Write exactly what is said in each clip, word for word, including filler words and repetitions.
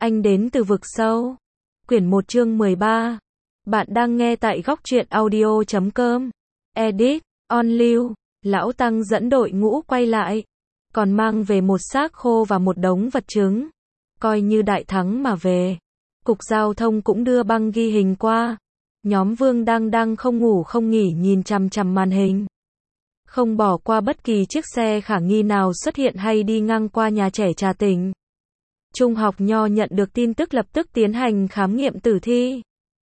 Anh đến từ vực sâu. Quyển một chương mười ba. Bạn đang nghe tại góc truyện audio chấm com. Edit, On Lưu, Lão Tăng dẫn đội ngũ quay lại. Còn mang về một xác khô và một đống vật chứng. Coi như đại thắng mà về. Cục giao thông cũng đưa băng ghi hình qua. Nhóm Vương đang đang không ngủ không nghỉ nhìn chằm chằm màn hình. Không bỏ qua bất kỳ chiếc xe khả nghi nào xuất hiện hay đi ngang qua nhà trẻ Trà Tỉnh. Trung học Nho nhận được tin tức lập tức tiến hành khám nghiệm tử thi.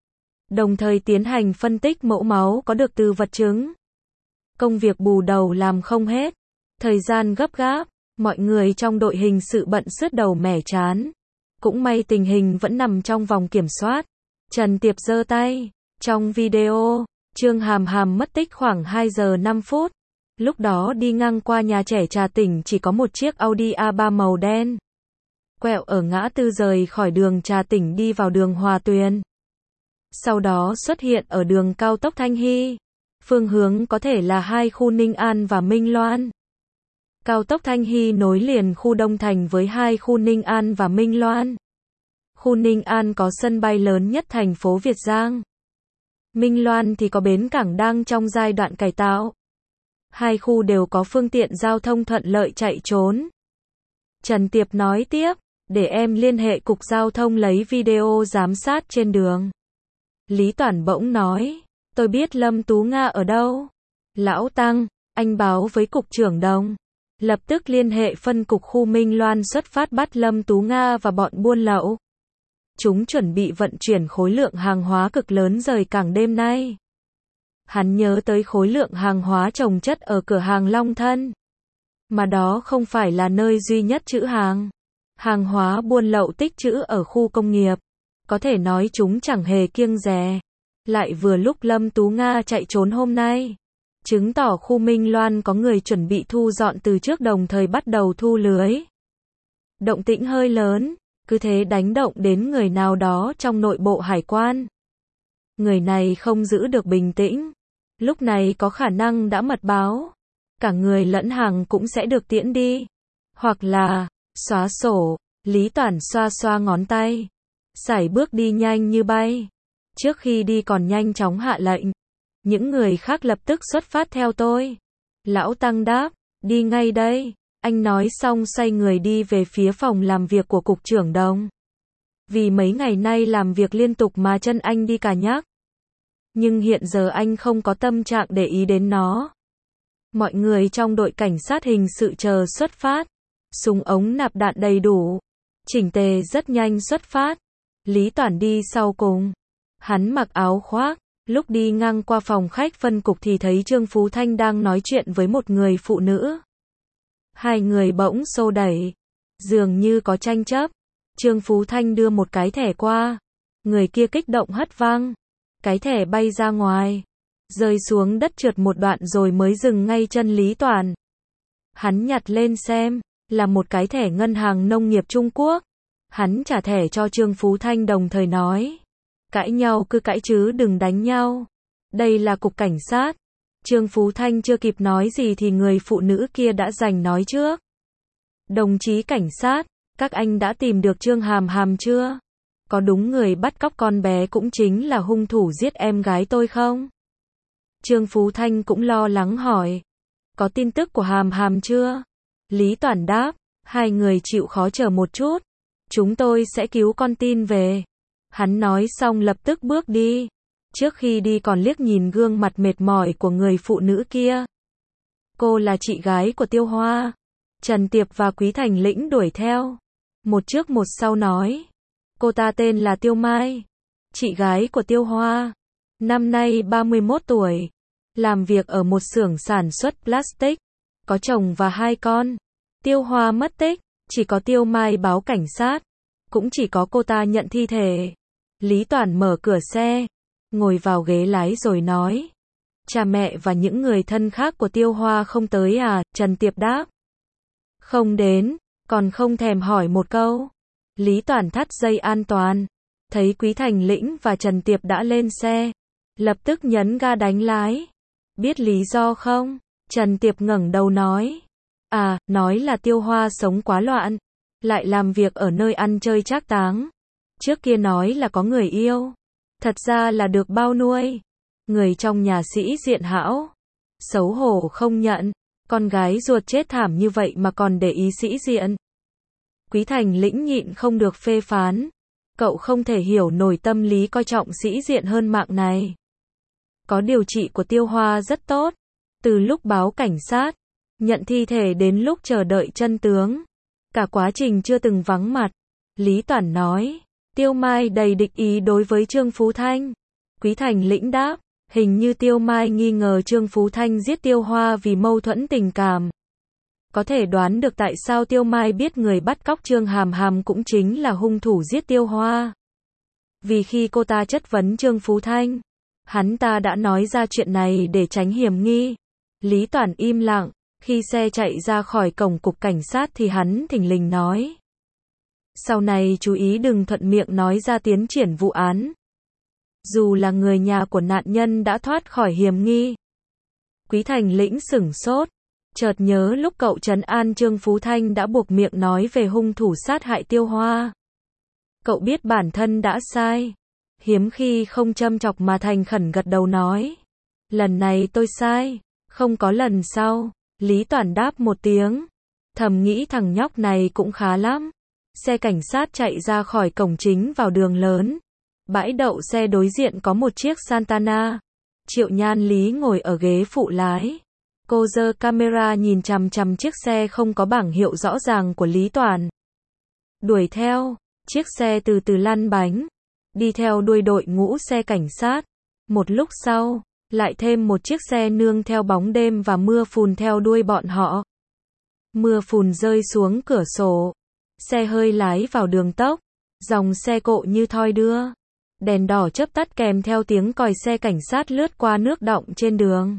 Đồng thời tiến hành phân tích mẫu máu có được từ vật chứng. Công việc bù đầu làm không hết. Thời gian gấp gáp, mọi người trong đội hình sự bận sứt đầu mẻ trán. Cũng may tình hình vẫn nằm trong vòng kiểm soát. Trần Tiệp giơ tay. Trong video, Trương Hàm Hàm mất tích khoảng hai giờ năm phút. Lúc đó đi ngang qua nhà trẻ Trà Tỉnh chỉ có một chiếc Audi a ba màu đen. Quẹo ở ngã tư rời khỏi đường Trà Tỉnh đi vào đường Hòa Tuyền. Sau đó xuất hiện ở đường cao tốc Thanh Hy. Phương hướng có thể là hai khu Ninh An và Minh Loan. Cao tốc Thanh Hy nối liền khu Đông Thành với hai khu Ninh An và Minh Loan. Khu Ninh An có sân bay lớn nhất thành phố Việt Giang. Minh Loan thì có bến cảng đang trong giai đoạn cải tạo. Hai khu đều có phương tiện giao thông thuận lợi chạy trốn. Trần Tiệp nói tiếp, để em liên hệ cục giao thông lấy video giám sát trên đường. Lý Toản bỗng nói, tôi biết Lâm Tú Nga ở đâu. Lão Tăng, anh báo với cục trưởng Đồng. Lập tức liên hệ phân cục khu Minh Loan xuất phát bắt Lâm Tú Nga và bọn buôn lậu. Chúng chuẩn bị vận chuyển khối lượng hàng hóa cực lớn rời cảng đêm nay. Hắn nhớ tới khối lượng hàng hóa chồng chất ở cửa hàng Long Thân. Mà đó không phải là nơi duy nhất trữ hàng. Hàng hóa buôn lậu tích trữ ở khu công nghiệp. Có thể nói chúng chẳng hề kiêng dè. Lại vừa lúc Lâm Tú Nga chạy trốn hôm nay. Chứng tỏ khu Minh Loan có người chuẩn bị thu dọn từ trước đồng thời bắt đầu thu lưới. Động tĩnh hơi lớn. Cứ thế đánh động đến người nào đó trong nội bộ hải quan. Người này không giữ được bình tĩnh. Lúc này có khả năng đã mật báo. Cả người lẫn hàng cũng sẽ được tiễn đi. Hoặc là, xóa sổ. Lý Toản xoa xoa ngón tay. Sải bước đi nhanh như bay. Trước khi đi còn nhanh chóng hạ lệnh. Những người khác lập tức xuất phát theo tôi. Lão Tăng đáp, đi ngay đây. Anh nói xong xoay người đi về phía phòng làm việc của cục trưởng Đồng. Vì mấy ngày nay làm việc liên tục mà chân anh đi cả nhắc. Nhưng hiện giờ anh không có tâm trạng để ý đến nó. Mọi người trong đội cảnh sát hình sự chờ xuất phát. Súng ống nạp đạn đầy đủ. Chỉnh tề rất nhanh xuất phát. Lý Toản đi sau cùng. Hắn mặc áo khoác. Lúc đi ngang qua phòng khách phân cục thì thấy Trương Phú Thanh đang nói chuyện với một người phụ nữ. Hai người bỗng xô đẩy. Dường như có tranh chấp. Trương Phú Thanh đưa một cái thẻ qua. Người kia kích động hất văng. Cái thẻ bay ra ngoài. Rơi xuống đất trượt một đoạn rồi mới dừng ngay chân Lý Toản. Hắn nhặt lên xem. Là một cái thẻ ngân hàng nông nghiệp Trung Quốc. Hắn trả thẻ cho Trương Phú Thanh đồng thời nói. Cãi nhau cứ cãi chứ đừng đánh nhau. Đây là cục cảnh sát. Trương Phú Thanh chưa kịp nói gì thì người phụ nữ kia đã giành nói trước. Đồng chí cảnh sát, các anh đã tìm được Trương Hàm Hàm chưa? Có đúng người bắt cóc con bé cũng chính là hung thủ giết em gái tôi không? Trương Phú Thanh cũng lo lắng hỏi. Có tin tức của Hàm Hàm chưa? Lý Toản đáp, hai người chịu khó chờ một chút. Chúng tôi sẽ cứu con tin về. Hắn nói xong lập tức bước đi. Trước khi đi còn liếc nhìn gương mặt mệt mỏi của người phụ nữ kia. Cô là chị gái của Tiêu Hoa. Trần Tiệp và Quý Thành Lĩnh đuổi theo. Một trước một sau nói. Cô ta tên là Tiêu Mai. Chị gái của Tiêu Hoa. Năm nay ba mươi mốt tuổi. Làm việc ở một xưởng sản xuất plastic. Có chồng và hai con. Tiêu Hoa mất tích. Chỉ có Tiêu Mai báo cảnh sát. Cũng chỉ có cô ta nhận thi thể. Lý Toản mở cửa xe. Ngồi vào ghế lái rồi nói. Cha mẹ và những người thân khác của Tiêu Hoa không tới à? Trần Tiệp đáp. Không đến, còn không thèm hỏi một câu. Lý Toản thắt dây an toàn. Thấy Quý Thành Lĩnh và Trần Tiệp đã lên xe. Lập tức nhấn ga đánh lái. Biết lý do không? Trần Tiệp ngẩng đầu nói. À, nói là Tiêu Hoa sống quá loạn. lại làm việc ở nơi ăn chơi trác táng. Trước kia nói là có người yêu, thật ra là được bao nuôi. Người trong nhà sĩ diện hão, xấu hổ không nhận, con gái ruột chết thảm như vậy mà còn để ý sĩ diện. Quý Thành Lĩnh nhịn không được phê phán, cậu không thể hiểu nổi tâm lý coi trọng sĩ diện hơn mạng này. Có điều trị của Tiêu Hoa rất tốt, từ lúc báo cảnh sát, nhận thi thể đến lúc chờ đợi chân tướng, cả quá trình chưa từng vắng mặt. Lý Toản nói, Tiêu Mai đầy địch ý đối với Trương Phú Thanh. Quý Thành Lĩnh đáp, hình như Tiêu Mai nghi ngờ Trương Phú Thanh giết Tiêu Hoa vì mâu thuẫn tình cảm. Có thể đoán được tại sao Tiêu Mai biết người bắt cóc Trương Hàm Hàm cũng chính là hung thủ giết Tiêu Hoa. Vì khi cô ta chất vấn Trương Phú Thanh, hắn ta đã nói ra chuyện này để tránh hiểm nghi. Lý Toản im lặng, khi xe chạy ra khỏi cổng cục cảnh sát thì hắn thình lình nói. Sau này chú ý đừng thuận miệng nói ra tiến triển vụ án. Dù là người nhà của nạn nhân đã thoát khỏi hiểm nghi. Quý Thành Lĩnh sửng sốt, chợt nhớ lúc cậu trấn an Trương Phú Thanh đã buộc miệng nói về hung thủ sát hại Tiêu Hoa. Cậu biết bản thân đã sai, hiếm khi không châm chọc mà thành khẩn gật đầu nói. Lần này tôi sai, không có lần sau. Lý Toản đáp một tiếng, thầm nghĩ thằng nhóc này cũng khá lắm. Xe cảnh sát chạy ra khỏi cổng chính vào đường lớn. Bãi đậu xe đối diện có một chiếc Santana. Triệu Nhan Lý ngồi ở ghế phụ lái. Cô giơ camera nhìn chằm chằm chiếc xe không có bảng hiệu rõ ràng của Lý Toản. Đuổi theo, chiếc xe từ từ lăn bánh, đi theo đuôi đội ngũ xe cảnh sát. Một lúc sau, lại thêm một chiếc xe nương theo bóng đêm và mưa phùn theo đuôi bọn họ. Mưa phùn rơi xuống cửa sổ, xe hơi lái vào đường tốc, dòng xe cộ như thoi đưa. Đèn đỏ chớp tắt kèm theo tiếng còi xe cảnh sát lướt qua nước đọng trên đường.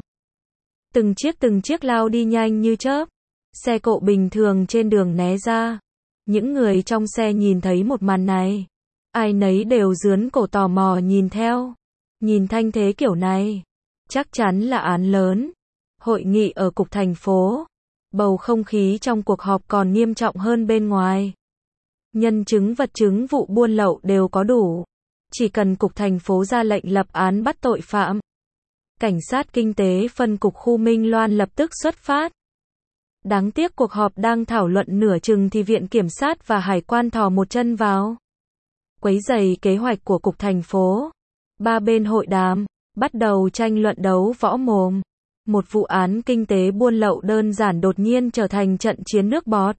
Từng chiếc từng chiếc lao đi nhanh như chớp. Xe cộ bình thường trên đường né ra. Những người trong xe nhìn thấy một màn này, ai nấy đều rướn cổ tò mò nhìn theo. Nhìn thanh thế kiểu này, chắc chắn là án lớn. Hội nghị ở cục thành phố. Bầu không khí trong cuộc họp còn nghiêm trọng hơn bên ngoài. Nhân chứng vật chứng vụ buôn lậu đều có đủ. Chỉ cần cục thành phố ra lệnh lập án bắt tội phạm. Cảnh sát kinh tế phân cục khu Minh Loan lập tức xuất phát. Đáng tiếc cuộc họp đang thảo luận nửa chừng thì viện kiểm sát và hải quan thò một chân vào. Quấy rầy kế hoạch của cục thành phố. Ba bên hội đàm, bắt đầu tranh luận đấu võ mồm. Một vụ án kinh tế buôn lậu đơn giản đột nhiên trở thành trận chiến nước bọt.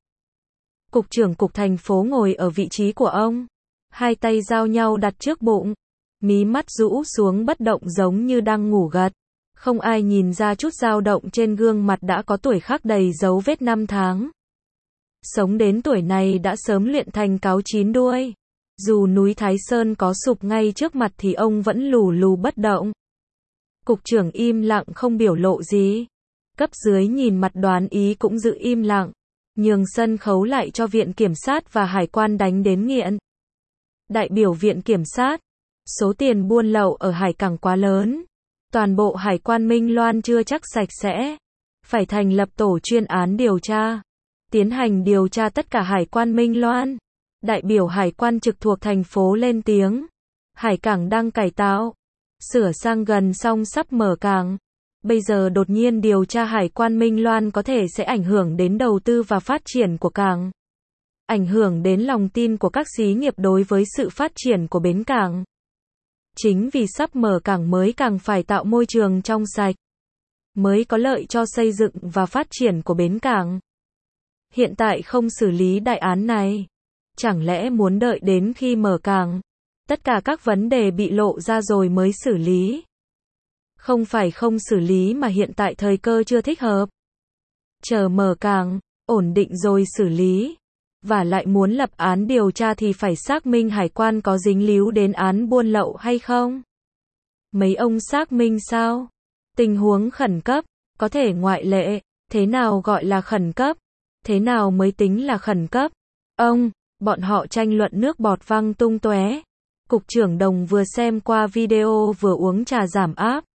Cục trưởng cục thành phố ngồi ở vị trí của ông. Hai tay giao nhau đặt trước bụng. Mí mắt rũ xuống bất động giống như đang ngủ gật. Không ai nhìn ra chút dao động trên gương mặt đã có tuổi khắc đầy dấu vết năm tháng. Sống đến tuổi này đã sớm luyện thành cáo chín đuôi. Dù núi Thái Sơn có sụp ngay trước mặt thì ông vẫn lù lù bất động. Cục trưởng im lặng không biểu lộ gì. Cấp dưới nhìn mặt đoán ý cũng giữ im lặng. Nhường sân khấu lại cho viện kiểm sát và hải quan đánh đến nghiện. Đại biểu viện kiểm sát. Số tiền buôn lậu ở hải cảng quá lớn. Toàn bộ hải quan Minh Loan chưa chắc sạch sẽ. Phải thành lập tổ chuyên án điều tra. Tiến hành điều tra tất cả hải quan Minh Loan. Đại biểu hải quan trực thuộc thành phố lên tiếng. Hải cảng đang cải tạo. Sửa sang gần xong sắp mở cảng. Bây giờ đột nhiên điều tra hải quan Minh Loan có thể sẽ ảnh hưởng đến đầu tư và phát triển của cảng. Ảnh hưởng đến lòng tin của các xí nghiệp đối với sự phát triển của bến cảng. Chính vì sắp mở cảng mới càng phải tạo môi trường trong sạch. Mới có lợi cho xây dựng và phát triển của bến cảng. Hiện tại không xử lý đại án này. Chẳng lẽ muốn đợi đến khi mở cảng, tất cả các vấn đề bị lộ ra rồi mới xử lý? Không phải không xử lý mà hiện tại thời cơ chưa thích hợp. Chờ mở cảng, ổn định rồi xử lý. Và lại muốn lập án điều tra thì phải xác minh hải quan có dính líu đến án buôn lậu hay không? Mấy ông xác minh sao? Tình huống khẩn cấp, có thể ngoại lệ, thế nào gọi là khẩn cấp? Thế nào mới tính là khẩn cấp? Ông, bọn họ tranh luận nước bọt văng tung tóe. Cục trưởng Đồng vừa xem qua video vừa uống trà giảm áp.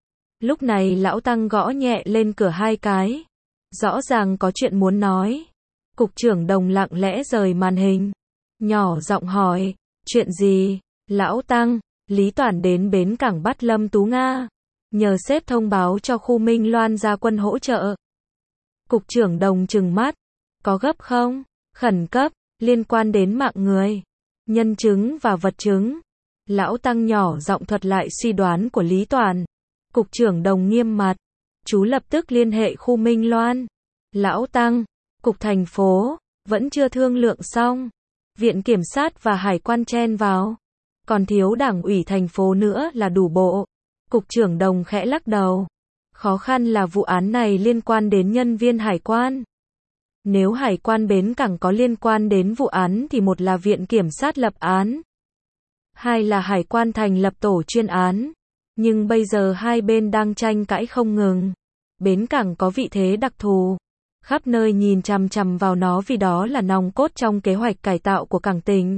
Lúc này lão Tăng gõ nhẹ lên cửa hai cái. Rõ ràng có chuyện muốn nói. Cục trưởng Đồng lặng lẽ rời màn hình, nhỏ giọng hỏi, chuyện gì? Lão Tăng, Lý Toản đến bến cảng bắt Lâm Tú Nga, nhờ sếp thông báo cho khu Minh Loan ra quân hỗ trợ. Cục trưởng Đồng trừng mắt, có gấp không? Khẩn cấp, liên quan đến mạng người, nhân chứng và vật chứng. Lão Tăng nhỏ giọng thuật lại suy đoán của Lý Toản. Cục trưởng Đồng nghiêm mặt, chú lập tức liên hệ khu Minh Loan. Lão Tăng, cục thành phố, vẫn chưa thương lượng xong. Viện kiểm sát và hải quan chen vào. Còn thiếu đảng ủy thành phố nữa là đủ bộ. Cục trưởng Đồng khẽ lắc đầu. Khó khăn là vụ án này liên quan đến nhân viên hải quan. Nếu hải quan bến cảng có liên quan đến vụ án thì một là viện kiểm sát lập án, hai là hải quan thành lập tổ chuyên án. Nhưng bây giờ hai bên đang tranh cãi không ngừng. Bến cảng có vị thế đặc thù, khắp nơi nhìn chằm chằm vào nó vì đó là nòng cốt trong kế hoạch cải tạo của cảng tỉnh.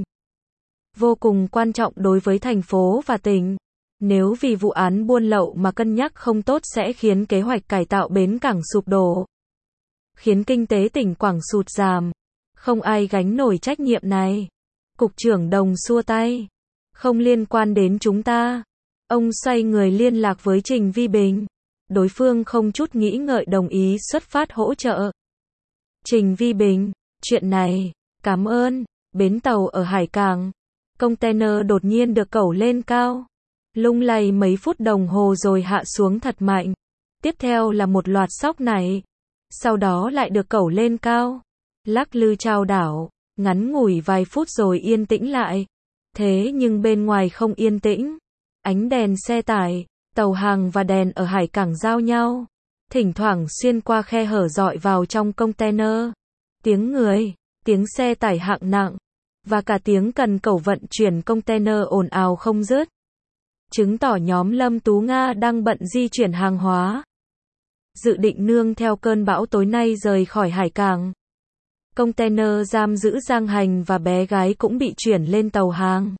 Vô cùng quan trọng đối với thành phố và tỉnh. Nếu vì vụ án buôn lậu mà cân nhắc không tốt sẽ khiến kế hoạch cải tạo bến cảng sụp đổ, khiến kinh tế tỉnh Quảng sụt giảm. Không ai gánh nổi trách nhiệm này. Cục trưởng Đồng xua tay. Không liên quan đến chúng ta. Ông xoay người liên lạc với Trình Vi Bình. Đối phương không chút nghĩ ngợi đồng ý xuất phát hỗ trợ. Trình Vi Bình, chuyện này, cảm ơn. Bến tàu ở hải cảng, container đột nhiên được cẩu lên cao, lung lay mấy phút đồng hồ rồi hạ xuống thật mạnh. Tiếp theo là một loạt sóc này, sau đó lại được cẩu lên cao, lắc lư chao đảo, ngắn ngủi vài phút rồi yên tĩnh lại. Thế nhưng bên ngoài không yên tĩnh. Ánh đèn xe tải, tàu hàng và đèn ở hải cảng giao nhau, thỉnh thoảng xuyên qua khe hở dọi vào trong container. Tiếng người, tiếng xe tải hạng nặng, và cả tiếng cần cẩu vận chuyển container ồn ào không dứt. Chứng tỏ nhóm Lâm Tú Nga đang bận di chuyển hàng hóa. Dự định nương theo cơn bão tối nay rời khỏi hải cảng. Container giam giữ Giang Hành và bé gái cũng bị chuyển lên tàu hàng.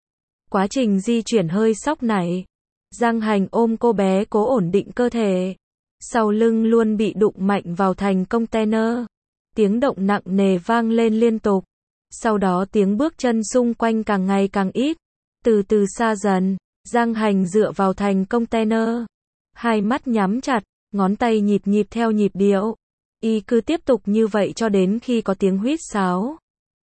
Quá trình di chuyển hơi sóc nảy. Giang Hành ôm cô bé cố ổn định cơ thể. Sau lưng luôn bị đụng mạnh vào thành container. Tiếng động nặng nề vang lên liên tục. Sau đó tiếng bước chân xung quanh càng ngày càng ít. Từ từ xa dần, Giang Hành dựa vào thành container. Hai mắt nhắm chặt, ngón tay nhịp nhịp theo nhịp điệu. Y cứ tiếp tục như vậy cho đến khi có tiếng huýt sáo.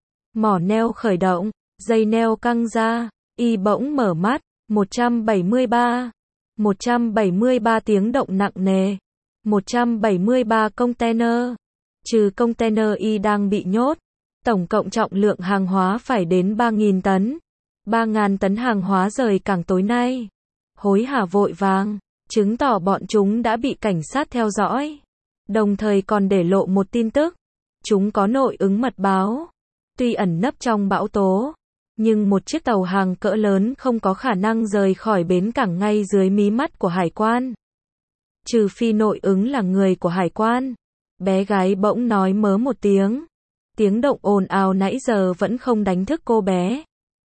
Mỏ neo khởi động, dây neo căng ra. Y bỗng mở mắt. một trăm bảy mươi ba. một trăm bảy mươi ba tiếng động nặng nề. một trăm bảy mươi ba container. Trừ container Y đang bị nhốt. Tổng cộng trọng lượng hàng hóa phải đến ba nghìn tấn. ba nghìn tấn hàng hóa rời cảng tối nay. Hối hả vội vàng, chứng tỏ bọn chúng đã bị cảnh sát theo dõi. Đồng thời còn để lộ một tin tức. Chúng có nội ứng mật báo. Tuy ẩn nấp trong bão tố, nhưng một chiếc tàu hàng cỡ lớn không có khả năng rời khỏi bến cảng ngay dưới mí mắt của hải quan. Trừ phi nội ứng là người của hải quan. Bé gái bỗng nói mớ một tiếng. Tiếng động ồn ào nãy giờ vẫn không đánh thức cô bé.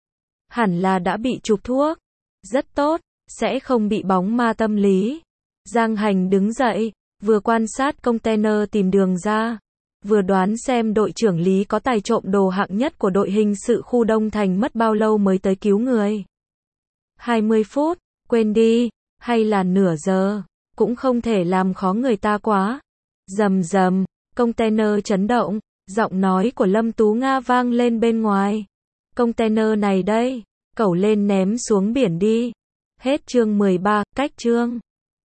Hẳn là đã bị chụp thuốc. Rất tốt, sẽ không bị bóng ma tâm lý. Giang Hành đứng dậy, vừa quan sát container tìm đường ra, vừa đoán xem đội trưởng Lý có tài trộm đồ hạng nhất của đội hình sự khu Đông Thành mất bao lâu mới tới cứu người. hai mươi phút, quên đi, hay là nửa giờ, cũng không thể làm khó người ta quá. Rầm rầm, container chấn động, giọng nói của Lâm Tú Nga vang lên bên ngoài. Container này đây, cẩu lên ném xuống biển đi. Hết chương mười ba, cách chương.